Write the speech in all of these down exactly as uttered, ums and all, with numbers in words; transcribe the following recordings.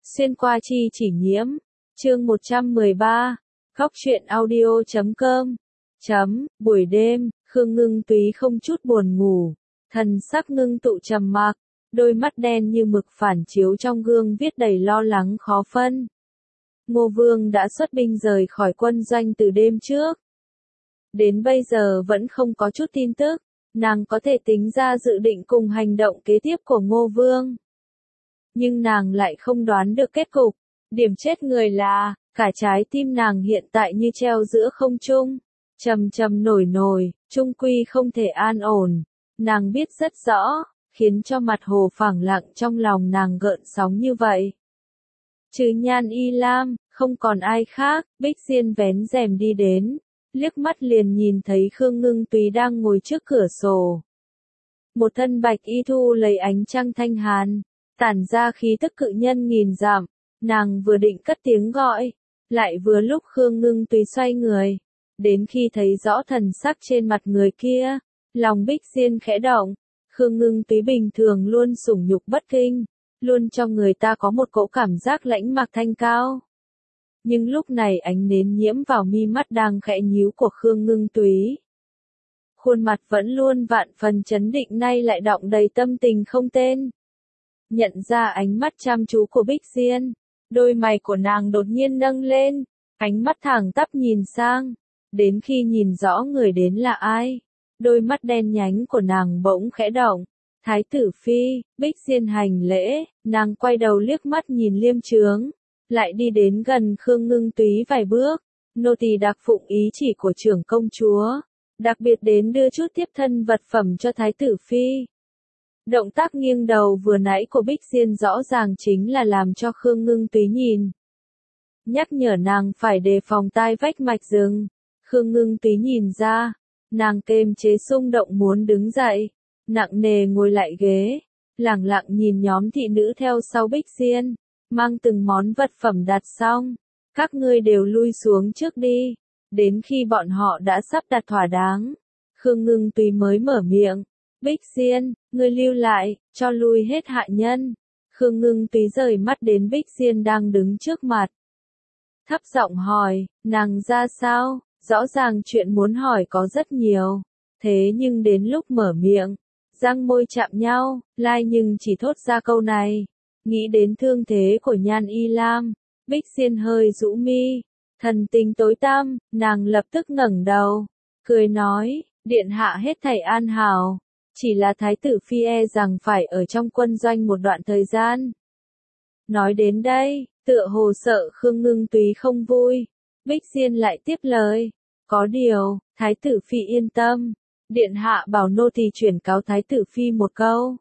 Xuyên qua chi chỉ nhiễm. Chương một trăm mười ba. Góc truyện audio chấm com. Chấm, buổi đêm, Khương Ngưng Túy không chút buồn ngủ, thần sắc ngưng tụ trầm mặc, đôi mắt đen như mực phản chiếu trong gương viết đầy lo lắng khó phân. Ngô Vương đã xuất binh rời khỏi quân doanh từ đêm trước. Đến bây giờ vẫn không có chút tin tức, nàng có thể tính ra dự định cùng hành động kế tiếp của Ngô Vương. Nhưng nàng lại không đoán được kết cục, điểm chết người là, cả trái tim nàng hiện tại như treo giữa không trung, trầm trầm nổi nổi, chung quy không thể an ổn. Nàng biết rất rõ, khiến cho mặt hồ phẳng lặng trong lòng nàng gợn sóng như vậy. Trừ Nhan Y Lam, không còn ai khác. Bích Diên vén rèm đi đến, liếc mắt liền nhìn thấy Khương Ngưng Túy đang ngồi trước cửa sổ. Một thân bạch y thu lấy ánh trăng thanh hàn, tản ra khí tức cự nhân nghìn dặm. Nàng vừa định cất tiếng gọi, lại vừa lúc Khương Ngưng Túy xoay người. Đến khi thấy rõ thần sắc trên mặt người kia, lòng Bích Diên khẽ động. Khương Ngưng Túy bình thường luôn sủng nhục bất kinh, luôn cho người ta có một cỗ cảm giác lãnh mặc thanh cao. Nhưng lúc này ánh nến nhiễm vào mi mắt đang khẽ nhíu của Khương Ngưng Túy. Khuôn mặt vẫn luôn vạn phần chấn định nay lại đọng đầy tâm tình không tên. Nhận ra ánh mắt chăm chú của Bích Diên, đôi mày của nàng đột nhiên nâng lên, ánh mắt thẳng tắp nhìn sang. Đến khi nhìn rõ người đến là ai, đôi mắt đen nhánh của nàng bỗng khẽ động. Thái tử phi. Bích Diên hành lễ, nàng quay đầu liếc mắt nhìn Liêm Trướng, lại đi đến gần Khương Ngưng Túy vài bước. Nô tỳ đặc phụng ý chỉ của trưởng công chúa, đặc biệt đến đưa chút tiếp thân vật phẩm cho thái tử phi. Động tác nghiêng đầu vừa nãy của Bích Diên rõ ràng chính là làm cho Khương Ngưng Túy nhìn, nhắc nhở nàng phải đề phòng tai vách mạch rừng. Khương Ngưng Túy nhìn ra, nàng kềm chế xung động muốn đứng dậy, nặng nề ngồi lại ghế, lẳng lặng nhìn nhóm thị nữ theo sau Bích Diên, mang từng món vật phẩm đặt xong. Các ngươi đều lui xuống trước đi. Đến khi bọn họ đã sắp đặt thỏa đáng, Khương Ngưng Túy mới mở miệng. Bích Diên, ngươi lưu lại, cho lui hết hạ nhân. Khương Ngưng Túy rời mắt đến Bích Diên đang đứng trước mặt, thấp giọng hỏi, nàng ra sao? Rõ ràng chuyện muốn hỏi có rất nhiều, thế nhưng đến lúc mở miệng, răng môi chạm nhau, lai nhưng chỉ thốt ra câu này. Nghĩ đến thương thế của Nhan Y Lam, Bích Diên hơi rũ mi, thần tình tối tăm. Nàng lập tức ngẩng đầu, cười nói, điện hạ hết thảy an hảo, chỉ là thái tử phi e rằng phải ở trong quân doanh một đoạn thời gian. Nói đến đây, tựa hồ sợ Khương Ngưng Túy không vui, Bích Diên lại tiếp lời, có điều, thái tử phi yên tâm, điện hạ bảo nô tỳ chuyển cáo thái tử phi một câu.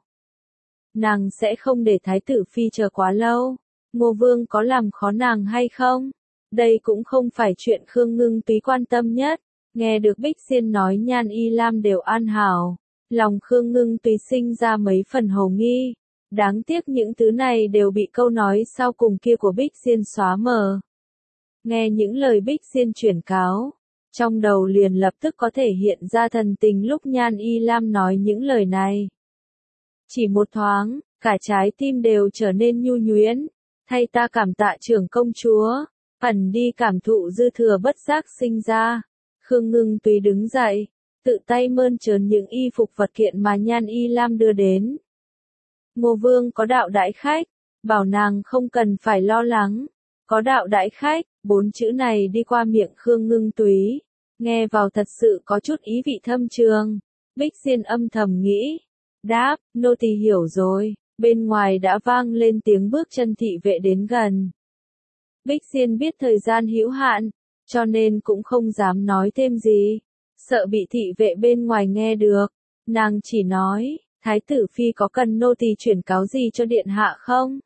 Nàng sẽ không để thái tử phi chờ quá lâu. Ngô Vương có làm khó nàng hay không? Đây cũng không phải chuyện Khương Ngưng Túy quan tâm nhất. Nghe được Bích Diên nói Nhan Y Lam đều an hảo, lòng Khương Ngưng Túy sinh ra mấy phần hồ nghi. Đáng tiếc những thứ này đều bị câu nói sau cùng kia của Bích Diên xóa mờ. Nghe những lời Bích Diên chuyển cáo, trong đầu liền lập tức có thể hiện ra thần tình lúc Nhan Y Lam nói những lời này. Chỉ một thoáng, cả trái tim đều trở nên nhu nhuyễn. Thay ta cảm tạ trưởng công chúa, ẩn đi cảm thụ dư thừa bất giác sinh ra. Khương Ngưng Túy đứng dậy, tự tay mơn trớn những y phục vật kiện mà Nhan Y Lam đưa đến. Ngô Vương có đạo đãi khách, bảo nàng không cần phải lo lắng. Có đạo đãi khách, bốn chữ này đi qua miệng Khương Ngưng Túy, nghe vào thật sự có chút ý vị thâm trường. Bích Diên âm thầm nghĩ, đáp, nô tỳ hiểu rồi. Bên ngoài đã vang lên tiếng bước chân thị vệ đến gần. Bích Diên biết thời gian hữu hạn, cho nên cũng không dám nói thêm gì, sợ bị thị vệ bên ngoài nghe được. Nàng chỉ nói, thái tử phi có cần nô tỳ chuyển cáo gì cho điện hạ không?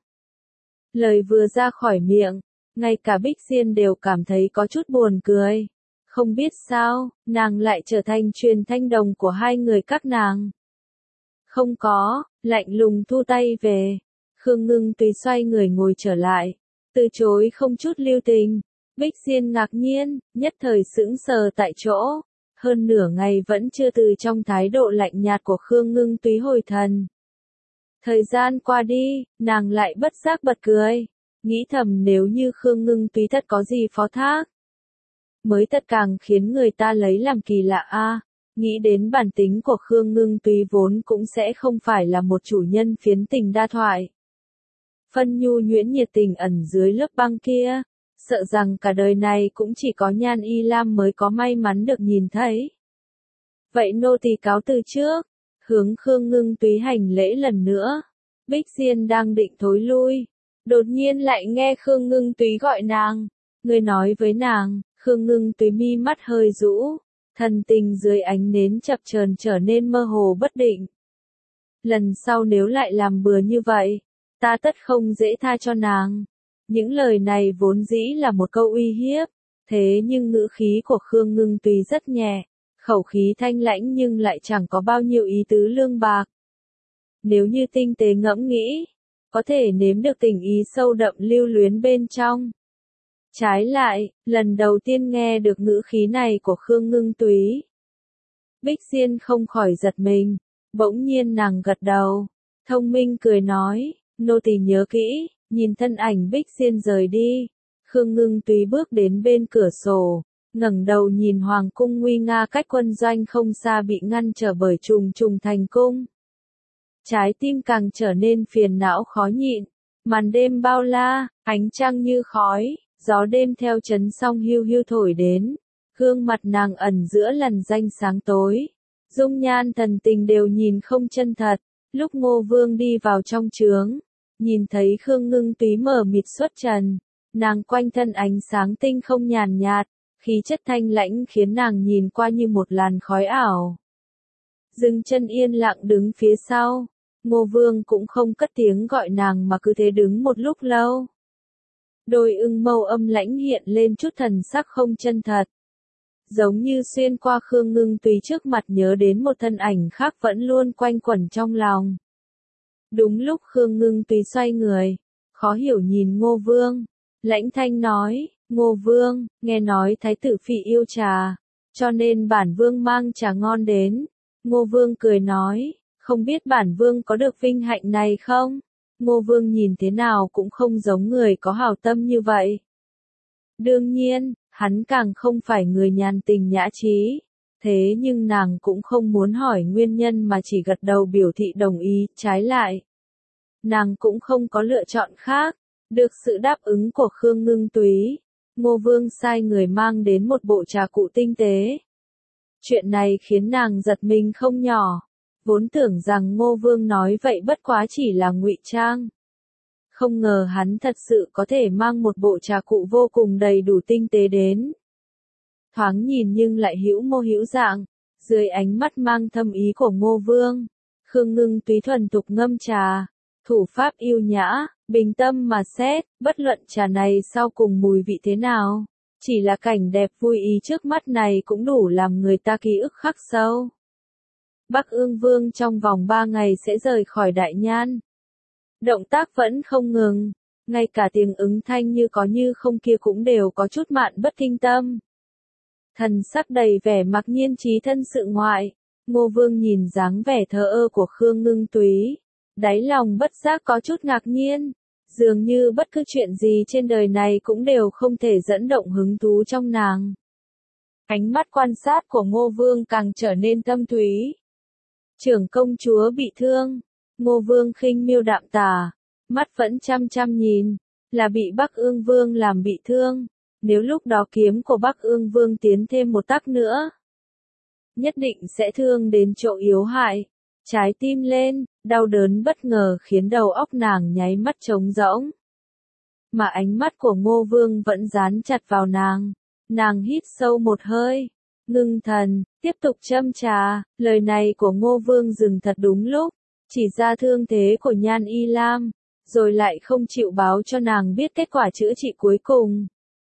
Lời vừa ra khỏi miệng, ngay cả Bích Diên đều cảm thấy có chút buồn cười. Không biết sao, nàng lại trở thành truyền thanh đồng của hai người các nàng. Không có, lạnh lùng thu tay về. Khương Ngưng Túy xoay người ngồi trở lại, từ chối không chút lưu tình. Bích Diên ngạc nhiên, nhất thời sững sờ tại chỗ. Hơn nửa ngày vẫn chưa từ trong thái độ lạnh nhạt của Khương Ngưng Túy hồi thần. Thời gian qua đi, nàng lại bất giác bật cười. nghĩ thầm nếu như Khương Ngưng Túy thật có gì phó thác. Mới thật càng khiến người ta lấy làm kỳ lạ a. Nghĩ đến bản tính của Khương Ngưng Túy vốn cũng sẽ không phải là một chủ nhân phiến tình đa thoại. Phân nhu nhuyễn nhiệt tình ẩn dưới lớp băng kia, sợ rằng cả đời này cũng chỉ có Nhan Y Lam mới có may mắn được nhìn thấy. Vậy nô tỳ cáo từ trước, hướng Khương Ngưng Túy hành lễ lần nữa. Bích Diên đang định thối lui, đột nhiên lại nghe Khương Ngưng Túy gọi nàng. Người nói với nàng, Khương Ngưng Túy mi mắt hơi rũ, thần tình dưới ánh nến chập chờn trở nên mơ hồ bất định. Lần sau nếu lại làm bừa như vậy, ta tất không dễ tha cho nàng. Những lời này vốn dĩ là một câu uy hiếp, thế nhưng ngữ khí của Khương Ngưng Túy rất nhẹ, khẩu khí thanh lãnh nhưng lại chẳng có bao nhiêu ý tứ lương bạc. Nếu như tinh tế ngẫm nghĩ, có thể nếm được tình ý sâu đậm lưu luyến bên trong. Trái lại, lần đầu tiên nghe được ngữ khí này của Khương Ngưng Túy, Bích Diên không khỏi giật mình, bỗng nhiên nàng gật đầu, thông minh cười nói, nô tỳ nhớ kỹ. Nhìn thân ảnh Bích Diên rời đi, Khương Ngưng Túy bước đến bên cửa sổ, ngẩng đầu nhìn hoàng cung nguy nga cách quân doanh không xa bị ngăn trở bởi trùng trùng thành cung. Trái tim càng trở nên phiền não khó nhịn, màn đêm bao la, ánh trăng như khói, gió đêm theo chấn song hiu hiu thổi đến, gương mặt nàng ẩn giữa lằn danh sáng tối, dung nhan thần tình đều nhìn không chân thật. Lúc Ngô Vương đi vào trong trướng, nhìn thấy Khương Ngưng Túy mờ mịt xuất trần, nàng quanh thân ánh sáng tinh không nhàn nhạt, khí chất thanh lãnh khiến nàng nhìn qua như một làn khói ảo. Dừng chân yên lặng đứng phía sau, Ngô Vương cũng không cất tiếng gọi nàng mà cứ thế đứng một lúc lâu. Đôi ưng mâu âm lãnh hiện lên chút thần sắc không chân thật. Giống như xuyên qua Khương Ngưng Túy trước mặt nhớ đến một thân ảnh khác vẫn luôn quanh quẩn trong lòng. Đúng lúc Khương Ngưng Túy xoay người, khó hiểu nhìn Ngô Vương, lãnh thanh nói, Ngô Vương, nghe nói Thái tử Phi yêu trà, cho nên bản Vương mang trà ngon đến. Ngô Vương cười nói, không biết bản Vương có được vinh hạnh này không? Ngô Vương nhìn thế nào cũng không giống người có hảo tâm như vậy. Đương nhiên, hắn càng không phải người nhàn tình nhã trí. Thế nhưng nàng cũng không muốn hỏi nguyên nhân mà chỉ gật đầu biểu thị đồng ý, trái lại. Nàng cũng không có lựa chọn khác, được sự đáp ứng của Khương Ngưng Túy. Ngô Vương sai người mang đến một bộ trà cụ tinh tế. Chuyện này khiến nàng giật mình không nhỏ, vốn tưởng rằng Ngô Vương nói vậy bất quá chỉ là ngụy trang. Không ngờ hắn thật sự có thể mang một bộ trà cụ vô cùng đầy đủ tinh tế đến. Thoáng nhìn nhưng lại hữu mô hữu dạng, dưới ánh mắt mang thâm ý của Ngô Vương, Khương Ngưng Túy thuần tục ngâm trà, thủ pháp yêu nhã, bình tâm mà xét, bất luận trà này sau cùng mùi vị thế nào, chỉ là cảnh đẹp vui ý trước mắt này cũng đủ làm người ta ký ức khắc sâu. Bắc Ương Vương trong vòng ba ngày sẽ rời khỏi Đại Nhan. Động tác vẫn không ngừng, ngay cả tiếng ứng thanh như có như không kia cũng đều có chút mạn bất kinh tâm. Thần sắc đầy vẻ mặc nhiên trí thân sự ngoại, Ngô Vương nhìn dáng vẻ thờ ơ của Khương Ngưng Túy, đáy lòng bất giác có chút ngạc nhiên, dường như bất cứ chuyện gì trên đời này cũng đều không thể dẫn động hứng thú trong nàng. Ánh mắt quan sát của Ngô Vương càng trở nên thâm thúy. Trưởng công chúa bị thương, Ngô Vương khinh miêu đạm tả, mắt vẫn chăm chăm nhìn, là bị Bắc Ương Vương làm bị thương. Nếu lúc đó kiếm của Bắc Ương Vương tiến thêm một tắc nữa, nhất định sẽ thương đến chỗ yếu hại. Trái tim lên, đau đớn bất ngờ khiến đầu óc nàng nháy mắt trống rỗng. Mà ánh mắt của Ngô Vương vẫn dán chặt vào nàng. Nàng hít sâu một hơi, ngưng thần, tiếp tục châm trà. Lời này của Ngô Vương dừng thật đúng lúc, chỉ ra thương thế của Nhan Y Lam, rồi lại không chịu báo cho nàng biết kết quả chữa trị cuối cùng.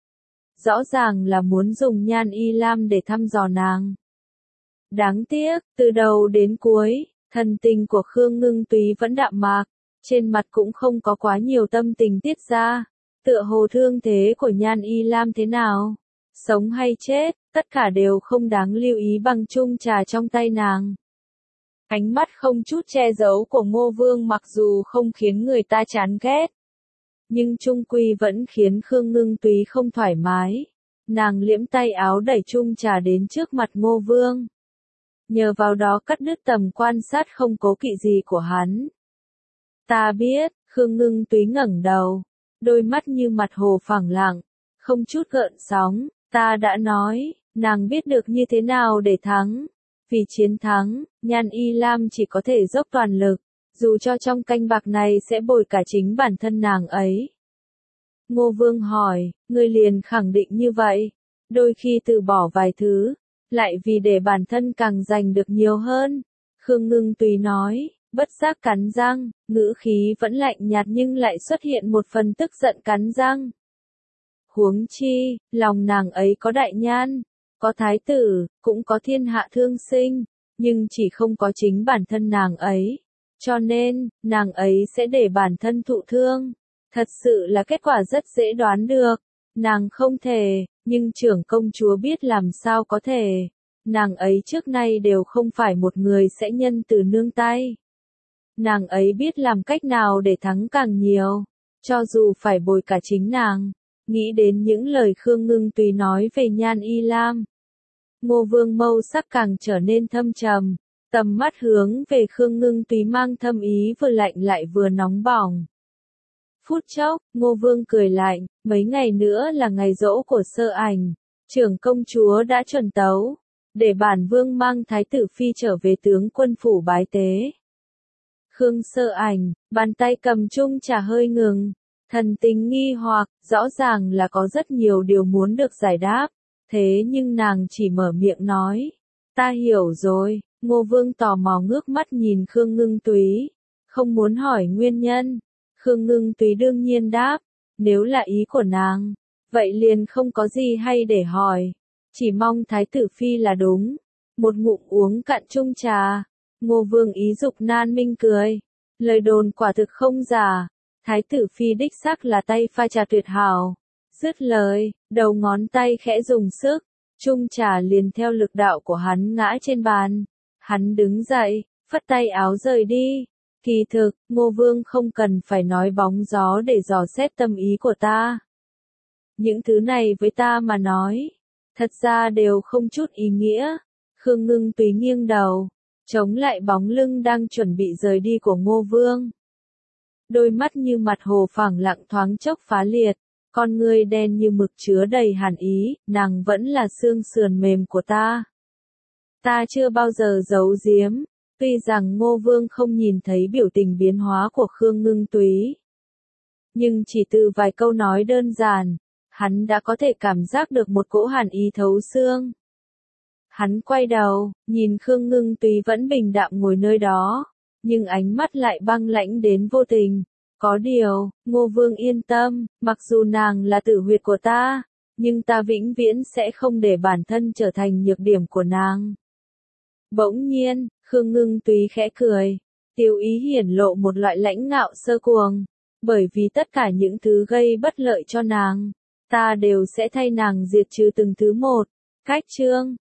Rõ ràng là muốn dùng Nhan Y Lam để thăm dò nàng. Đáng tiếc, từ đầu đến cuối, thần tình của Khương Ngưng Túy vẫn đạm mạc, trên mặt cũng không có quá nhiều tâm tình tiết ra, tựa hồ thương thế của Nhan Y Lam thế nào, sống hay chết, tất cả đều không đáng lưu ý bằng chung trà trong tay nàng. Ánh mắt không chút che giấu của Ngô Vương mặc dù không khiến người ta chán ghét, nhưng chung quy vẫn khiến Khương Ngưng Túy không thoải mái. Nàng liễm tay áo đẩy chung trà đến trước mặt Ngô Vương. Nhờ vào đó cắt đứt tầm quan sát không cố kỵ gì của hắn. Ta biết, Khương Ngưng Túy ngẩng đầu, đôi mắt như mặt hồ phẳng lặng, không chút gợn sóng, ta đã nói, nàng biết được như thế nào để thắng. Vì chiến thắng, Nhan Y Lam chỉ có thể dốc toàn lực, dù cho trong canh bạc này sẽ bồi cả chính bản thân nàng ấy. Ngô Vương hỏi, ngươi liền khẳng định như vậy, đôi khi từ bỏ vài thứ, lại vì để bản thân càng giành được nhiều hơn. Khương Ngưng Túy nói, bất giác cắn răng, ngữ khí vẫn lạnh nhạt nhưng lại xuất hiện một phần tức giận cắn răng. Huống chi, lòng nàng ấy có đại nhan, có thái tử, cũng có thiên hạ thương sinh, nhưng chỉ không có chính bản thân nàng ấy. Cho nên, nàng ấy sẽ để bản thân thụ thương. Thật sự là kết quả rất dễ đoán được. Nàng không thể, nhưng trưởng công chúa biết làm sao có thể. Nàng ấy trước nay đều không phải một người sẽ nhân từ nương tay. Nàng ấy biết làm cách nào để thắng càng nhiều, cho dù phải bồi cả chính nàng. Nghĩ đến những lời Khương Ngưng Túy nói về Nhan Y Lam, Ngô Vương mâu sắc càng trở nên thâm trầm, tầm mắt hướng về Khương Ngưng Túy mang thâm ý vừa lạnh lại vừa nóng bỏng. Phút chốc, Ngô Vương cười lạnh, mấy ngày nữa là ngày giỗ của Sơ Ảnh, trưởng công chúa đã chuẩn tấu, để bản vương mang thái tử phi trở về tướng quân phủ bái tế. Khương Sơ Ảnh, bàn tay cầm chung trà hơi ngừng, thần tình nghi hoặc, rõ ràng là có rất nhiều điều muốn được giải đáp, thế nhưng nàng chỉ mở miệng nói, ta hiểu rồi. Ngô Vương tò mò ngước mắt nhìn Khương Ngưng Túy, không muốn hỏi nguyên nhân. Khương Ngưng Túy đương nhiên đáp, nếu là ý của nàng, vậy liền không có gì hay để hỏi, chỉ mong thái tử phi là đúng. Một ngụm uống cạn chung trà, Ngô Vương ý dục nan minh cười, lời đồn quả thực không giả, thái tử phi đích xác là tay pha trà tuyệt hảo. Dứt lời, đầu ngón tay khẽ dùng sức, chung trà liền theo lực đạo của hắn ngã trên bàn. Hắn đứng dậy, phất tay áo rời đi. Kỳ thực, Ngô Vương không cần phải nói bóng gió để dò xét tâm ý của ta. Những thứ này với ta mà nói, thật ra đều không chút ý nghĩa. Khương Ngưng Túy nghiêng đầu, chống lại bóng lưng đang chuẩn bị rời đi của Ngô Vương. Đôi mắt như mặt hồ phẳng lặng thoáng chốc phá liệt, con ngươi đen như mực chứa đầy hàn ý, nàng vẫn là xương sườn mềm của ta. Ta chưa bao giờ giấu giếm, tuy rằng Ngô Vương không nhìn thấy biểu tình biến hóa của Khương Ngưng Túy. Nhưng chỉ từ vài câu nói đơn giản, hắn đã có thể cảm giác được một cỗ hàn ý thấu xương. Hắn quay đầu, nhìn Khương Ngưng Túy vẫn bình đạm ngồi nơi đó, nhưng ánh mắt lại băng lãnh đến vô tình. Có điều, Ngô Vương yên tâm, mặc dù nàng là tử huyệt của ta, nhưng ta vĩnh viễn sẽ không để bản thân trở thành nhược điểm của nàng. Bỗng nhiên, Khương Ngưng Túy khẽ cười, tiêu ý hiển lộ một loại lãnh ngạo sơ cuồng, bởi vì tất cả những thứ gây bất lợi cho nàng, ta đều sẽ thay nàng diệt trừ từng thứ một. Cách chương